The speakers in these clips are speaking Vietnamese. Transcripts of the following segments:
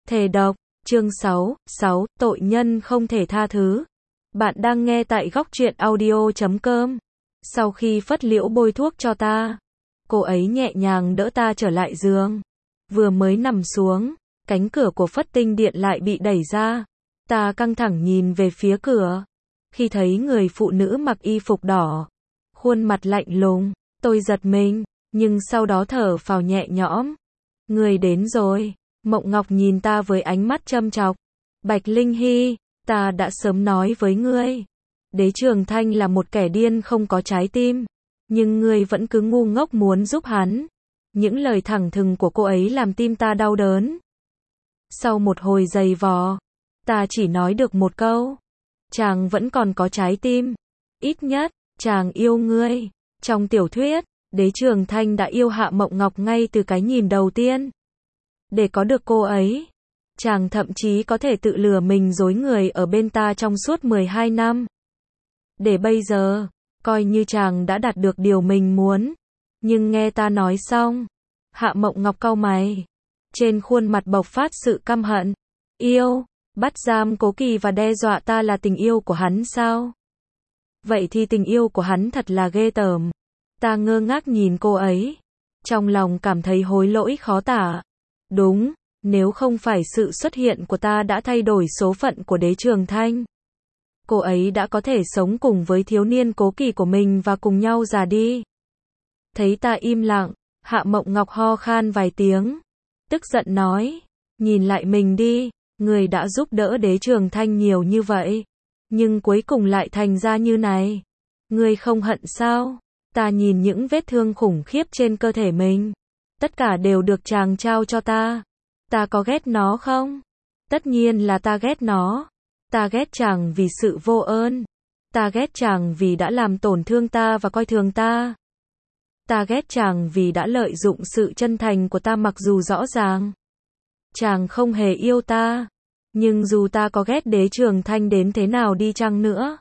Thề độc, chương 6, tội nhân không thể tha thứ. Bạn đang nghe tại góc truyện audio.com. Sau khi Phất Liễu bôi thuốc cho ta, cô ấy nhẹ nhàng đỡ ta trở lại giường. Vừa mới nằm xuống, cánh cửa của Phất Tinh Điện lại bị đẩy ra. Ta căng thẳng nhìn về phía cửa. Khi thấy người phụ nữ mặc y phục đỏ, khuôn mặt lạnh lùng, tôi giật mình, nhưng sau đó thở phào nhẹ nhõm. Người đến rồi. Mộng Ngọc nhìn ta với ánh mắt châm chọc. Bạch Linh Hy, ta đã sớm nói với ngươi. Đế Trường Thanh là một kẻ điên không có trái tim. Nhưng ngươi vẫn cứ ngu ngốc muốn giúp hắn. Những lời thẳng thừng của cô ấy làm tim ta đau đớn. Sau một hồi giày vò, ta chỉ nói được một câu. Chàng vẫn còn có trái tim. Ít nhất, chàng yêu ngươi. Trong tiểu thuyết, Đế Trường Thanh đã yêu Hạ Mộng Ngọc ngay từ cái nhìn đầu tiên. Để có được cô ấy, chàng thậm chí có thể tự lừa mình dối người ở bên ta trong suốt 12 năm. Để bây giờ, coi như chàng đã đạt được điều mình muốn. Nhưng nghe ta nói xong, Hạ Mộng Ngọc cau mày. Trên khuôn mặt bộc phát sự căm hận. Yêu, bắt giam Cố Kỳ và đe dọa ta là tình yêu của hắn sao? Vậy thì tình yêu của hắn thật là ghê tởm. Ta ngơ ngác nhìn cô ấy. Trong lòng cảm thấy hối lỗi khó tả. Đúng, nếu không phải sự xuất hiện của ta đã thay đổi số phận của Đế Trường Thanh, cô ấy đã có thể sống cùng với thiếu niên Cố Kỳ của mình và cùng nhau già đi. Thấy ta im lặng, Hạ Mộng Ngọc ho khan vài tiếng, tức giận nói, nhìn lại mình đi, người đã giúp đỡ Đế Trường Thanh nhiều như vậy, nhưng cuối cùng lại thành ra như này. Ngươi không hận sao? Ta nhìn những vết thương khủng khiếp trên cơ thể mình. Tất cả đều được chàng trao cho ta. Ta có ghét nó không? Tất nhiên là ta ghét nó. Ta ghét chàng vì sự vô ơn. Ta ghét chàng vì đã làm tổn thương ta và coi thường ta. Ta ghét chàng vì đã lợi dụng sự chân thành của ta mặc dù rõ ràng chàng không hề yêu ta. Nhưng dù ta có ghét Đế Trường Thanh đến thế nào đi chăng nữa,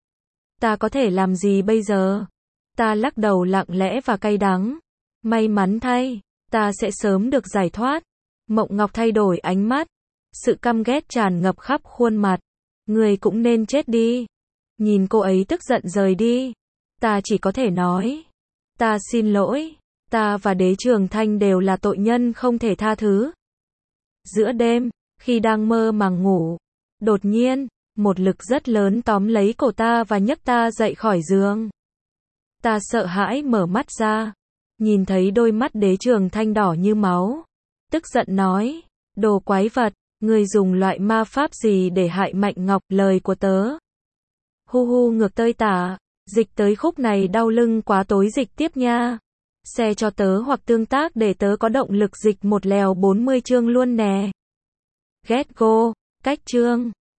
ta có thể làm gì bây giờ? Ta lắc đầu lặng lẽ và cay đắng. May mắn thay, ta sẽ sớm được giải thoát. Mộng Ngọc thay đổi ánh mắt. Sự căm ghét tràn ngập khắp khuôn mặt. Người cũng nên chết đi. Nhìn cô ấy tức giận rời đi. Ta chỉ có thể nói. Ta xin lỗi. Ta và Đế Trường Thanh đều là tội nhân không thể tha thứ. Giữa đêm, khi đang mơ màng ngủ, đột nhiên, một lực rất lớn tóm lấy cổ ta và nhấc ta dậy khỏi giường. Ta sợ hãi mở mắt ra. Nhìn thấy đôi mắt Đế Trường Thanh đỏ như máu. Tức giận nói, đồ quái vật, ngươi dùng loại ma pháp gì để hại Mạnh Ngọc? Lời của tớ. Hu hu ngược tơi tả, dịch tới khúc này đau lưng quá tối dịch tiếp nha. Share cho tớ hoặc tương tác để tớ có động lực dịch một lèo 40 chương luôn nè. Get go, cách chương.